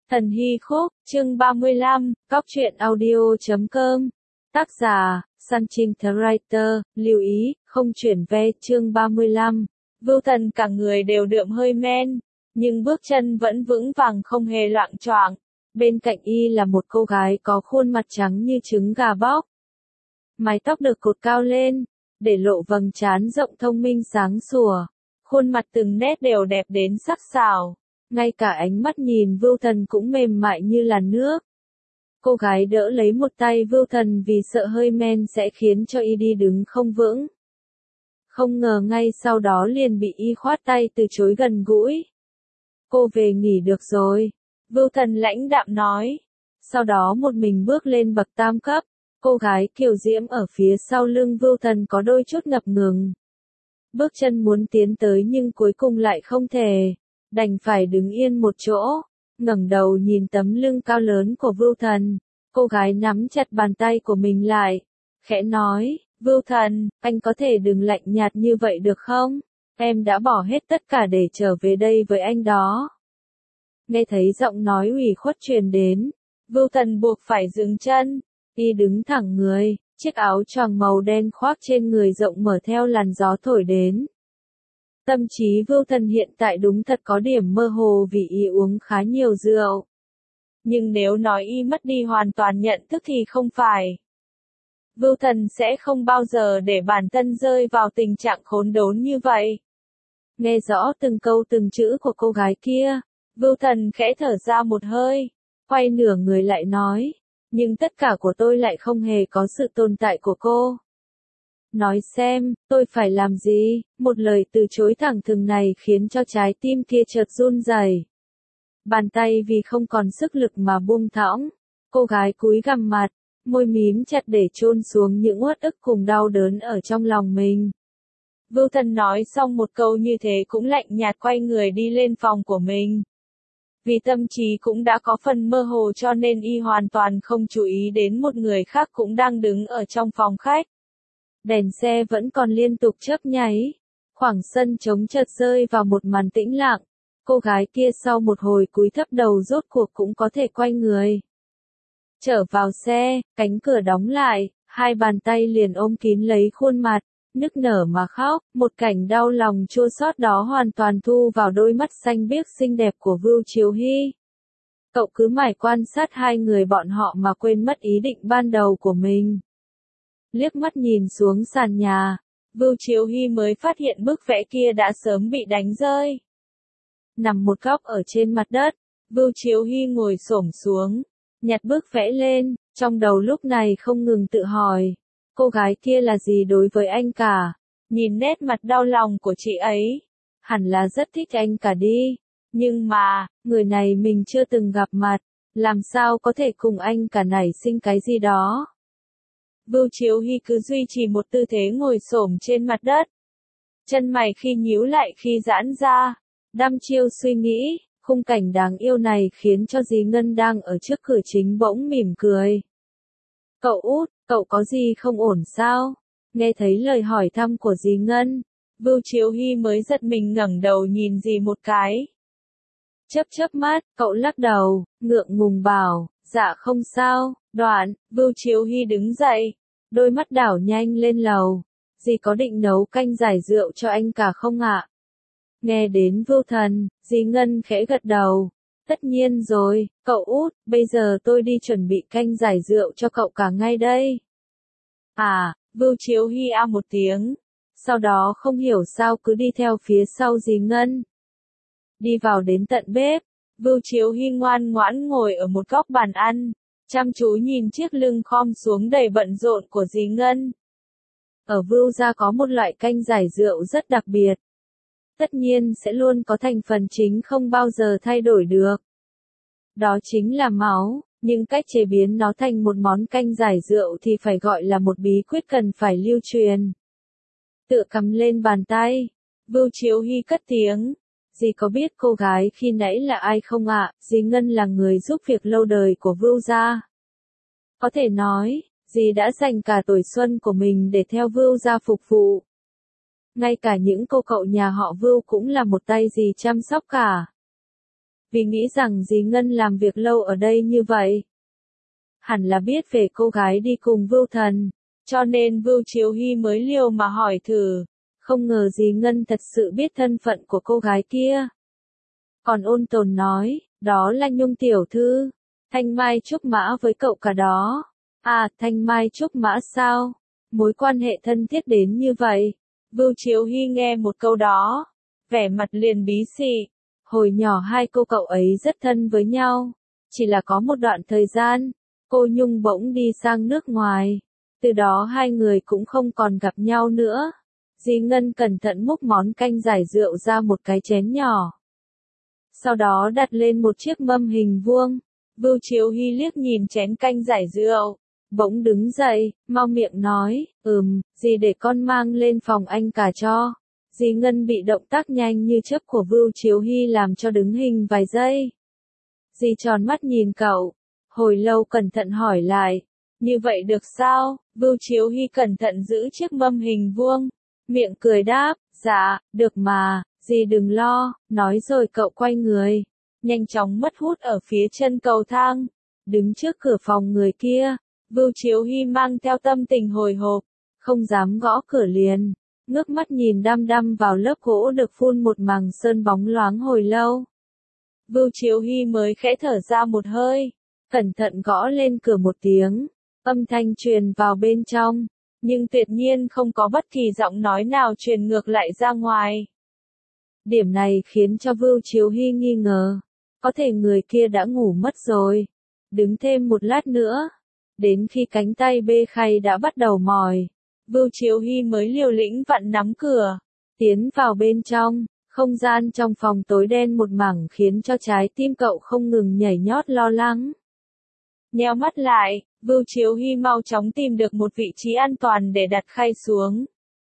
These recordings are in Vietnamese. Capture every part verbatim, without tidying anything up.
Thần Hy Khúc, chương ba mươi lăm, Cóc truyện audio chấm com. Tác giả, Sun Trinh The Writer, lưu ý, không chuyển ve, chương ba mươi lăm. Vưu Thần cả người đều đượm hơi men, nhưng bước chân vẫn vững vàng không hề loạng choạng. Bên cạnh y là một cô gái có khuôn mặt trắng như trứng gà bóc. Mái tóc được cột cao lên, để lộ vầng trán rộng thông minh sáng sủa. Khuôn mặt từng nét đều đẹp đến sắc sảo. Ngay cả ánh mắt nhìn Vưu Thần cũng mềm mại như là nước. Cô gái đỡ lấy một tay Vưu Thần vì sợ hơi men sẽ khiến cho y đi đứng không vững. Không ngờ ngay sau đó liền bị y khoát tay từ chối gần gũi. Cô về nghỉ được rồi. Vưu Thần lãnh đạm nói. Sau đó một mình bước lên bậc tam cấp. Cô gái kiều diễm ở phía sau lưng Vưu Thần có đôi chút ngập ngừng. Bước chân muốn tiến tới nhưng cuối cùng lại không thể. Đành phải đứng yên một chỗ, ngẩng đầu nhìn tấm lưng cao lớn của Vưu Thần. Cô gái nắm chặt bàn tay của mình lại, khẽ nói, Vưu Thần, anh có thể đừng lạnh nhạt như vậy được không? Em đã bỏ hết tất cả để trở về đây với anh đó. Nghe thấy giọng nói ủy khuất truyền đến, Vưu Thần buộc phải dừng chân, y đứng thẳng người, chiếc áo choàng màu đen khoác trên người rộng mở theo làn gió thổi đến. Tâm trí Vưu Thần hiện tại đúng thật có điểm mơ hồ vì y uống khá nhiều rượu. Nhưng nếu nói y mất đi hoàn toàn nhận thức thì không phải. Vưu Thần sẽ không bao giờ để bản thân rơi vào tình trạng khốn đốn như vậy. Nghe rõ từng câu từng chữ của cô gái kia, Vưu Thần khẽ thở ra một hơi, quay nửa người lại nói, nhưng tất cả của tôi lại không hề có sự tồn tại của cô. Nói xem, tôi phải làm gì? Một lời từ chối thẳng thừng này khiến cho trái tim kia chợt run rẩy. Bàn tay vì không còn sức lực mà buông thõng. Cô gái cúi gằm mặt, môi mím chặt để chôn xuống những uất ức cùng đau đớn ở trong lòng mình. Vưu Thần nói xong một câu như thế cũng lạnh nhạt quay người đi lên phòng của mình. Vì tâm trí cũng đã có phần mơ hồ cho nên y hoàn toàn không chú ý đến một người khác cũng đang đứng ở trong phòng khách. Đèn xe vẫn còn liên tục chớp nháy. Khoảng sân trống chợt rơi vào một màn tĩnh lặng. Cô gái kia sau một hồi cúi thấp đầu rốt cuộc cũng có thể quay người. Trở vào xe, cánh cửa đóng lại, hai bàn tay liền ôm kín lấy khuôn mặt, nức nở mà khóc. Một cảnh đau lòng chua xót đó hoàn toàn thu vào đôi mắt xanh biếc xinh đẹp của Vưu Chiếu Hy. Cậu cứ mải quan sát hai người bọn họ mà quên mất ý định ban đầu của mình. Liếc mắt nhìn xuống sàn nhà, Vưu Chiếu Hy mới phát hiện bức vẽ kia đã sớm bị đánh rơi. Nằm một góc ở trên mặt đất, Vưu Chiếu Hy ngồi xổm xuống, nhặt bức vẽ lên, trong đầu lúc này không ngừng tự hỏi, cô gái kia là gì đối với anh cả? Nhìn nét mặt đau lòng của chị ấy, hẳn là rất thích anh cả đi, nhưng mà, người này mình chưa từng gặp mặt, làm sao có thể cùng anh cả nảy sinh cái gì đó? Vưu Chiếu Hy cứ duy trì một tư thế ngồi xổm trên mặt đất. Chân mày khi nhíu lại khi giãn ra. Đăm chiêu suy nghĩ, khung cảnh đáng yêu này khiến cho dì Ngân đang ở trước cửa chính bỗng mỉm cười. Cậu út, cậu có gì không ổn sao? Nghe thấy lời hỏi thăm của dì Ngân, Vưu Chiếu Hy mới giật mình ngẩng đầu nhìn dì một cái. Chớp chớp mắt, cậu lắc đầu, ngượng ngùng bảo, dạ không sao. Đoạn, Vưu Chiếu Hy đứng dậy, đôi mắt đảo nhanh lên lầu. Dì có định nấu canh giải rượu cho anh cả không ạ? Nghe đến Vưu Thần, dì Ngân khẽ gật đầu. Tất nhiên rồi, cậu út, bây giờ tôi đi chuẩn bị canh giải rượu cho cậu cả ngay đây. À, Vưu Chiếu Hy a một tiếng, sau đó không hiểu sao cứ đi theo phía sau dì Ngân. Đi vào đến tận bếp, Vưu Chiếu Hy ngoan ngoãn ngồi ở một góc bàn ăn, chăm chú nhìn chiếc lưng khom xuống đầy bận rộn của dì Ngân. Ở Vưu gia có một loại canh giải rượu rất đặc biệt. Tất nhiên sẽ luôn có thành phần chính không bao giờ thay đổi được. Đó chính là máu, nhưng cách chế biến nó thành một món canh giải rượu thì phải gọi là một bí quyết cần phải lưu truyền. Tựa cầm lên bàn tay, Vưu Chiếu Hy cất tiếng. Dì có biết cô gái khi nãy là ai không ạ? Dì Ngân là người giúp việc lâu đời của Vưu gia. Có thể nói, dì đã dành cả tuổi xuân của mình để theo Vưu gia phục vụ. Ngay cả những cô cậu nhà họ Vưu cũng là một tay dì chăm sóc cả. vì nghĩ rằng dì Ngân làm việc lâu ở đây như vậy. Hẳn là biết về cô gái đi cùng Vưu Thần, cho nên Vưu Chiếu Hy mới liều mà hỏi thử. Không ngờ dì Ngân thật sự biết thân phận của cô gái kia. Còn ôn tồn nói, đó là Nhung tiểu thư, Thanh Mai Trúc Mã với cậu cả đó. À, Thanh Mai Trúc Mã sao? Mối quan hệ thân thiết đến như vậy. Vưu Chiếu Hy nghe một câu đó, vẻ mặt liền bí xị. Hồi nhỏ hai cô cậu ấy rất thân với nhau. Chỉ là có một đoạn thời gian, cô Nhung bỗng đi sang nước ngoài. Từ đó hai người cũng không còn gặp nhau nữa. Dì Ngân cẩn thận múc món canh giải rượu ra một cái chén nhỏ. Sau đó đặt lên một chiếc mâm hình vuông. Vưu Chiếu Hy liếc nhìn chén canh giải rượu, bỗng đứng dậy, mau miệng nói, ừm, dì để con mang lên phòng anh cả cho. Dì Ngân bị động tác nhanh như chớp của Vưu Chiếu Hy làm cho đứng hình vài giây. Dì tròn mắt nhìn cậu, hồi lâu cẩn thận hỏi lại, như vậy được sao? Vưu Chiếu Hy cẩn thận giữ chiếc mâm hình vuông, miệng cười đáp, dạ, được mà, dì đừng lo, nói rồi cậu quay người, nhanh chóng mất hút ở phía chân cầu thang, đứng trước cửa phòng người kia. Vưu Chiếu Hy mang theo tâm tình hồi hộp, không dám gõ cửa liền, ngước mắt nhìn đăm đăm vào lớp gỗ được phun một màng sơn bóng loáng hồi lâu. Vưu Chiếu Hy mới khẽ thở ra một hơi, cẩn thận gõ lên cửa một tiếng, âm thanh truyền vào bên trong, nhưng tuyệt nhiên không có bất kỳ giọng nói nào truyền ngược lại ra ngoài. Điểm này khiến cho Vưu Chiếu Hy nghi ngờ, có thể người kia đã ngủ mất rồi. Đứng thêm một lát nữa, đến khi cánh tay bê khay đã bắt đầu mỏi, Vưu Chiếu Hy mới liều lĩnh vặn nắm cửa, tiến vào bên trong. Không gian trong phòng tối đen một mảng khiến cho trái tim cậu không ngừng nhảy nhót lo lắng. Nheo mắt lại, Vưu Chiếu Hy mau chóng tìm được một vị trí an toàn để đặt khay xuống.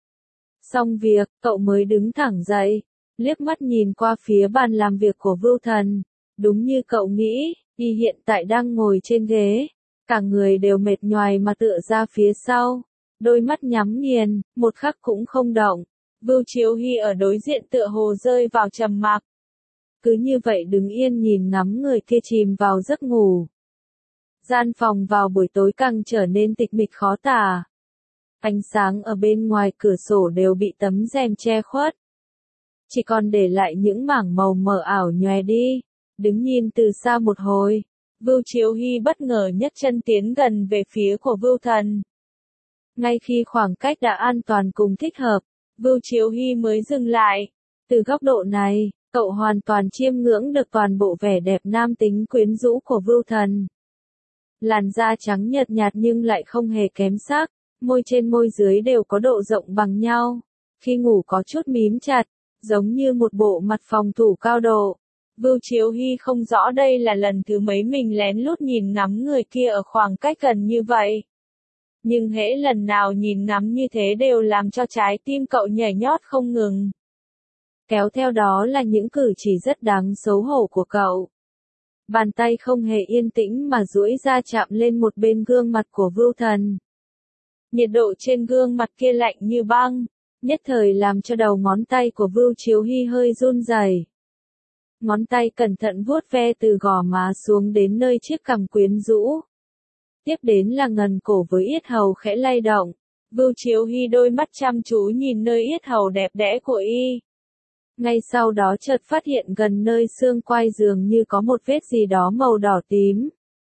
Xong việc, cậu mới đứng thẳng dậy, liếc mắt nhìn qua phía bàn làm việc của Vưu Thần. Đúng như cậu nghĩ, y hiện tại đang ngồi trên ghế, cả người đều mệt nhoài mà tựa ra phía sau, đôi mắt nhắm nghiền, một khắc cũng không động. Vưu Chiếu Hy ở đối diện tựa hồ rơi vào trầm mặc. Cứ như vậy đứng yên nhìn ngắm người kia chìm vào giấc ngủ. Gian phòng vào buổi tối càng trở nên tịch mịch khó tả. Ánh sáng ở bên ngoài cửa sổ đều bị tấm rèm che khuất. Chỉ còn để lại những mảng màu mờ ảo nhòe đi. Đứng nhìn từ xa một hồi, Vưu Chiếu Hy bất ngờ nhấc chân tiến gần về phía của Vưu Thần. Ngay khi khoảng cách đã an toàn cùng thích hợp, Vưu Chiếu Hy mới dừng lại. Từ góc độ này, cậu hoàn toàn chiêm ngưỡng được toàn bộ vẻ đẹp nam tính quyến rũ của Vưu Thần. Làn da trắng nhợt nhạt nhưng lại không hề kém sắc, môi trên môi dưới đều có độ rộng bằng nhau. Khi ngủ có chút mím chặt, giống như một bộ mặt phòng thủ cao độ. Vưu Chiếu Hy không rõ đây là lần thứ mấy mình lén lút nhìn ngắm người kia ở khoảng cách gần như vậy. Nhưng hễ lần nào nhìn ngắm như thế đều làm cho trái tim cậu nhảy nhót không ngừng. Kéo theo đó là những cử chỉ rất đáng xấu hổ của cậu. Bàn tay không hề yên tĩnh mà duỗi ra chạm lên một bên gương mặt của Vưu Thần. Nhiệt độ trên gương mặt kia lạnh như băng, nhất thời làm cho đầu ngón tay của Vưu Chiếu Hy hơi run rẩy. Ngón tay cẩn thận vuốt ve từ gò má xuống đến nơi chiếc cằm quyến rũ. Tiếp đến là ngần cổ với yết hầu khẽ lay động. Vưu Chiếu Hy đôi mắt chăm chú nhìn nơi yết hầu đẹp đẽ của y. Ngay sau đó chợt phát hiện gần nơi xương quai dường như có một vết gì đó màu đỏ tím.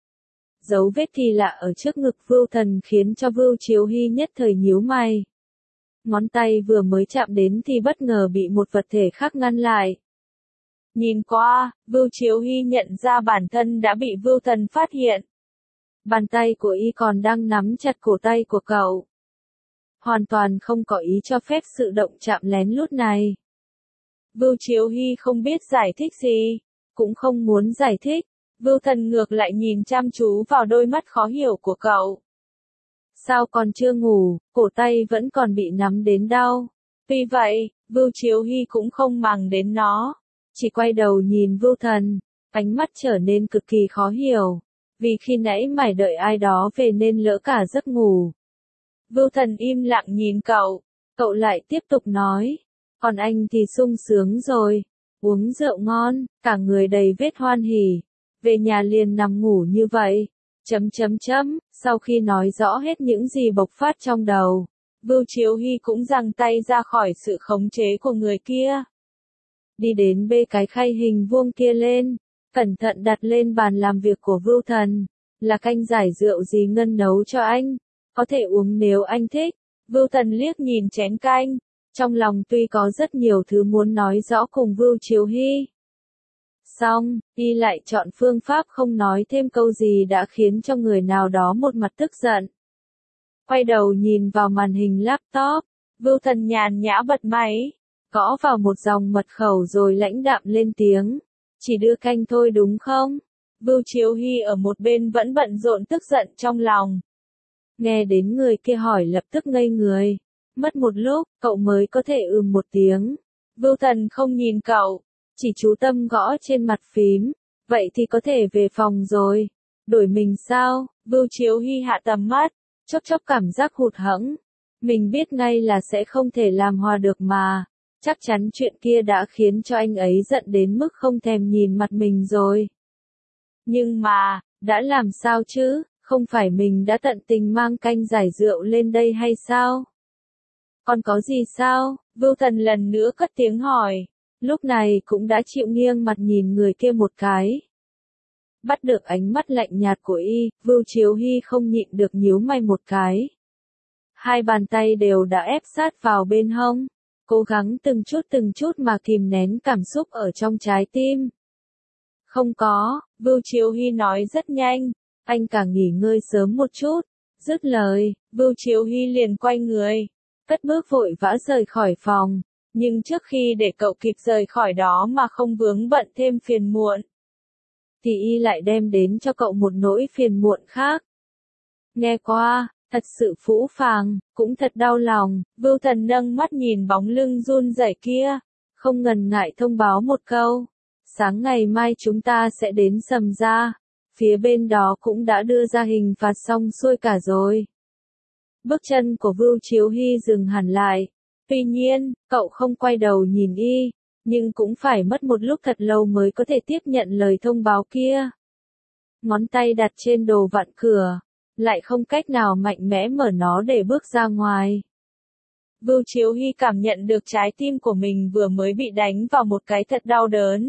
Dấu vết kỳ lạ ở trước ngực Vưu Thần khiến cho Vưu Chiếu Hy nhất thời nhíu mày. Ngón tay vừa mới chạm đến thì bất ngờ bị một vật thể khác ngăn lại. Nhìn qua, Vưu Chiếu Hy nhận ra bản thân đã bị Vưu Thần phát hiện. Bàn tay của y còn đang nắm chặt cổ tay của cậu. Hoàn toàn không có ý cho phép sự động chạm lén lút này. Vưu Chiếu Hy không biết giải thích gì, cũng không muốn giải thích. Vưu Thần ngược lại nhìn chăm chú vào đôi mắt khó hiểu của cậu. Sao còn chưa ngủ, cổ tay vẫn còn bị nắm đến đau. Tuy vậy, Vưu Chiếu Hy cũng không màng đến nó. Chỉ quay đầu nhìn Vưu Thần, ánh mắt trở nên cực kỳ khó hiểu. Vì khi nãy mải đợi ai đó về nên lỡ cả giấc ngủ. Vưu Thần im lặng nhìn cậu, cậu lại tiếp tục nói. Còn anh thì sung sướng rồi, uống rượu ngon, cả người đầy vết hoan hỉ. Về nhà liền nằm ngủ như vậy. Chấm chấm chấm, sau khi nói rõ hết những gì bộc phát trong đầu, Vưu Chiếu Hy cũng giằng tay ra khỏi sự khống chế của người kia. Đi đến bê cái khay hình vuông kia lên, cẩn thận đặt lên bàn làm việc của Vưu Thần. Là canh giải rượu gì Ngân nấu cho anh, có thể uống nếu anh thích. Vưu Thần liếc nhìn chén canh, trong lòng tuy có rất nhiều thứ muốn nói rõ cùng Vưu Chiếu Hy. Xong, y lại chọn phương pháp không nói thêm câu gì đã khiến cho người nào đó một mặt tức giận. Quay đầu nhìn vào màn hình laptop, Vưu Thần nhàn nhã bật máy, gõ vào một dòng mật khẩu rồi lãnh đạm lên tiếng. Chỉ đưa canh thôi đúng không? Vưu Chiếu Hy ở một bên vẫn bận rộn tức giận trong lòng. Nghe đến người kia hỏi lập tức ngây người. Mất một lúc, cậu mới có thể ừm một tiếng. Vưu Thần không nhìn cậu, chỉ chú tâm gõ trên mặt phím. Vậy thì có thể về phòng rồi. Đổi mình sao? Vưu Chiếu Hy hạ tầm mắt, chốc chốc cảm giác hụt hẫng. Mình biết ngay là sẽ không thể làm hòa được mà. Chắc chắn chuyện kia đã khiến cho anh ấy giận đến mức không thèm nhìn mặt mình rồi. Nhưng mà, đã làm sao chứ, không phải mình đã tận tình mang canh giải rượu lên đây hay sao? Còn có gì sao? Vưu Thần lần nữa cất tiếng hỏi. Lúc này cũng đã chịu nghiêng mặt nhìn người kia một cái. Bắt được ánh mắt lạnh nhạt của y, Vưu Chiếu Hy không nhịn được nhíu mày một cái. Hai bàn tay đều đã ép sát vào bên hông, cố gắng từng chút từng chút mà kìm nén cảm xúc ở trong trái tim. Không có, Vưu Chiếu Hy nói rất nhanh, anh cả nghỉ ngơi sớm một chút. Dứt lời, Vưu Chiếu Hy liền quay người, cất bước vội vã rời khỏi phòng, nhưng trước khi để cậu kịp rời khỏi đó mà không vướng bận thêm phiền muộn, thì y lại đem đến cho cậu một nỗi phiền muộn khác. Nghe qua, thật sự phũ phàng, cũng thật đau lòng. Vưu Thần nâng mắt nhìn bóng lưng run rẩy kia, không ngần ngại thông báo một câu. Sáng ngày mai chúng ta sẽ đến Sầm Gia, phía bên đó cũng đã đưa ra hình phạt xong xuôi cả rồi. Bước chân của Vưu Chiếu Hy dừng hẳn lại, tuy nhiên, cậu không quay đầu nhìn y, nhưng cũng phải mất một lúc thật lâu mới có thể tiếp nhận lời thông báo kia. Ngón tay đặt trên đồ vặn cửa, lại không cách nào mạnh mẽ mở nó để bước ra ngoài. Vưu Chiếu Hy cảm nhận được trái tim của mình vừa mới bị đánh vào một cái thật đau đớn.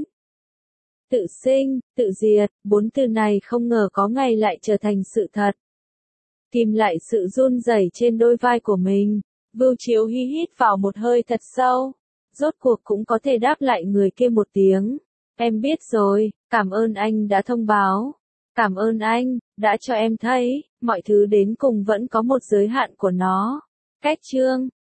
Tự sinh, tự diệt, bốn từ này không ngờ có ngày lại trở thành sự thật. Tìm lại sự run rẩy trên đôi vai của mình, Vưu Chiếu Hy hít vào một hơi thật sâu, rốt cuộc cũng có thể đáp lại người kia một tiếng. Em biết rồi, cảm ơn anh đã thông báo. Cảm ơn anh, đã cho em thấy, mọi thứ đến cùng vẫn có một giới hạn của nó. Cách chương